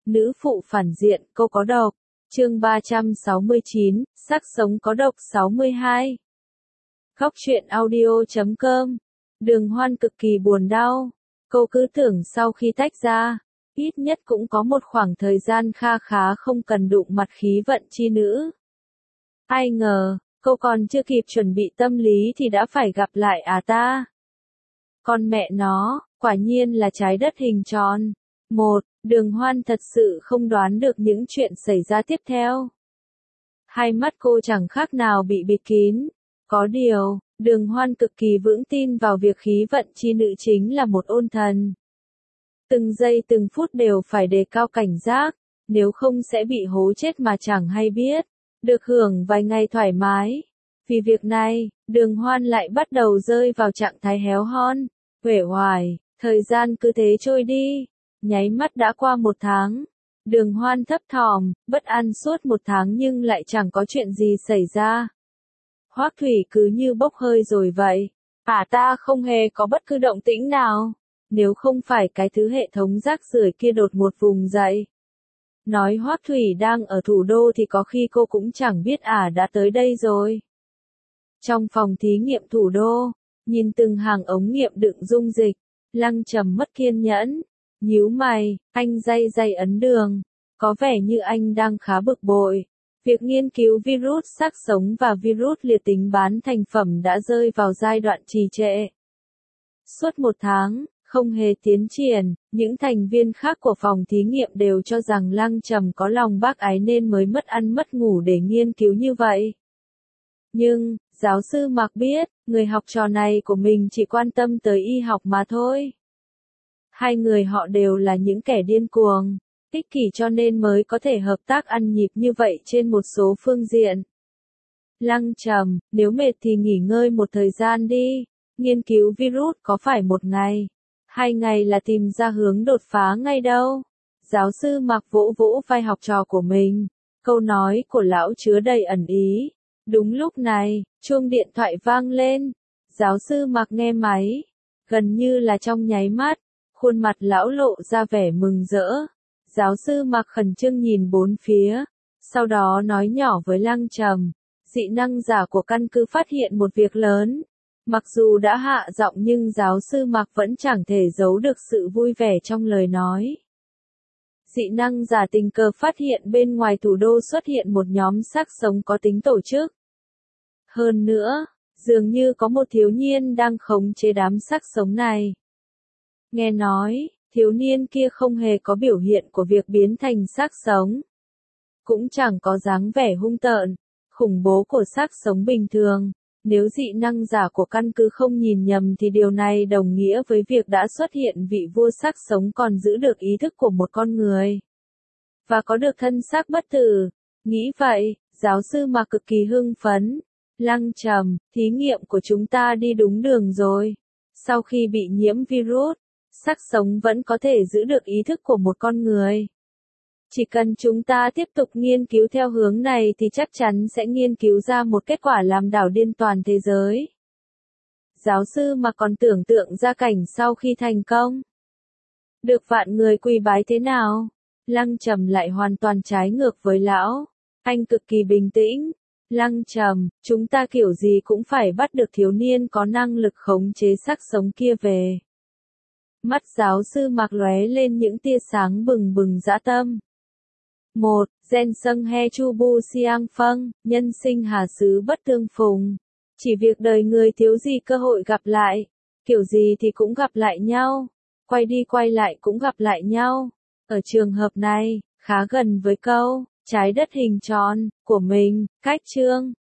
Nữ phụ phản diện, cô có độc. Chương 369, sắc sống có độc 62. Khóc chuyện audio.com. Đường Hoan cực kỳ buồn đau. Cô cứ tưởng sau khi tách ra, ít nhất cũng có một khoảng thời gian kha khá không cần đụng mặt khí vận chi nữ. Ai ngờ, cô còn chưa kịp chuẩn bị tâm lý thì đã phải gặp lại ta. Con mẹ nó, quả nhiên là trái đất hình tròn. Đường Hoan thật sự không đoán được những chuyện xảy ra tiếp theo. Hai mắt cô chẳng khác nào bị bịt kín. Có điều, Đường Hoan cực kỳ vững tin vào việc khí vận chi nữ chính là một ôn thần. Từng giây từng phút đều phải đề cao cảnh giác, nếu không sẽ bị hố chết mà chẳng hay biết. Được hưởng vài ngày thoải mái. Vì việc này, Đường Hoan lại bắt đầu rơi vào trạng thái héo hon, uể oải, thời gian cứ thế trôi đi. Nháy mắt đã qua 1 tháng. Đường Hoan thấp thỏm, bất an suốt 1 tháng nhưng lại chẳng có chuyện gì xảy ra. Hoắc Thủy cứ như bốc hơi rồi vậy. Ta không hề có bất cứ động tĩnh nào. Nếu không phải cái thứ hệ thống rác rưởi kia đột ngột vùng dậy. Nói Hoắc Thủy đang ở thủ đô thì có khi cô cũng chẳng biết đã tới đây rồi. Trong phòng thí nghiệm thủ đô, nhìn từng hàng ống nghiệm đựng dung dịch, Lăng Trầm mất kiên nhẫn. Nhíu mày, anh day ấn đường. Có vẻ như anh đang khá bực bội. Việc nghiên cứu virus xác sống và virus liệt tính bán thành phẩm đã rơi vào giai đoạn trì trệ. Suốt 1 tháng, không hề tiến triển, những thành viên khác của phòng thí nghiệm đều cho rằng Lăng Trầm có lòng bác ái nên mới mất ăn mất ngủ để nghiên cứu như vậy. Nhưng, giáo sư Mạc biết, người học trò này của mình chỉ quan tâm tới y học mà thôi. Hai người họ đều là những kẻ điên cuồng, ích kỷ cho nên mới có thể hợp tác ăn nhịp như vậy trên một số phương diện. Lăng Trầm, nếu mệt thì nghỉ ngơi một thời gian đi, nghiên cứu virus có phải 1 ngày, 2 ngày là tìm ra hướng đột phá ngay đâu. Giáo sư Mạc vỗ vỗ vai học trò của mình, câu nói của lão chứa đầy ẩn ý. Đúng lúc này, chuông điện thoại vang lên, giáo sư Mạc nghe máy, gần như là trong nháy mắt. Khuôn mặt lão lộ ra vẻ mừng rỡ. Giáo sư Mạc khẩn trương nhìn bốn phía, sau đó nói nhỏ với Lăng Trầm, dị năng giả của căn cứ phát hiện một việc lớn. Mặc dù đã hạ giọng nhưng giáo sư Mạc vẫn chẳng thể giấu được sự vui vẻ trong lời nói. Dị năng giả tình cờ phát hiện bên ngoài thủ đô xuất hiện một nhóm xác sống có tính tổ chức. Hơn nữa, dường như có một thiếu niên đang khống chế đám xác sống này. Nghe nói, thiếu niên kia không hề có biểu hiện của việc biến thành xác sống. Cũng chẳng có dáng vẻ hung tợn, khủng bố của xác sống bình thường. Nếu dị năng giả của căn cứ không nhìn nhầm thì điều này đồng nghĩa với việc đã xuất hiện vị vua xác sống còn giữ được ý thức của một con người. Và có được thân xác bất tử. Nghĩ vậy, giáo sư Mạc cực kỳ hưng phấn. Lăng Trầm, thí nghiệm của chúng ta đi đúng đường rồi. Sau khi bị nhiễm virus, xác sống vẫn có thể giữ được ý thức của một con người. Chỉ cần chúng ta tiếp tục nghiên cứu theo hướng này thì chắc chắn sẽ nghiên cứu ra một kết quả làm đảo điên toàn thế giới. Giáo sư mà còn tưởng tượng ra cảnh sau khi thành công. Được vạn người quỳ bái thế nào? Lăng Trầm lại hoàn toàn trái ngược với lão. Anh cực kỳ bình tĩnh. Lăng Trầm, chúng ta kiểu gì cũng phải bắt được thiếu niên có năng lực khống chế xác sống kia về. Mắt giáo sư Mạc lóe lên những tia sáng bừng bừng dã tâm. 1. Gen sâng he chu bu siang phâng, nhân sinh hà xứ bất tương phùng. Chỉ việc đời người thiếu gì cơ hội gặp lại, kiểu gì thì cũng gặp lại nhau, quay đi quay lại cũng gặp lại nhau. Ở trường hợp này, khá gần với câu, trái đất hình tròn, của mình, cách chương.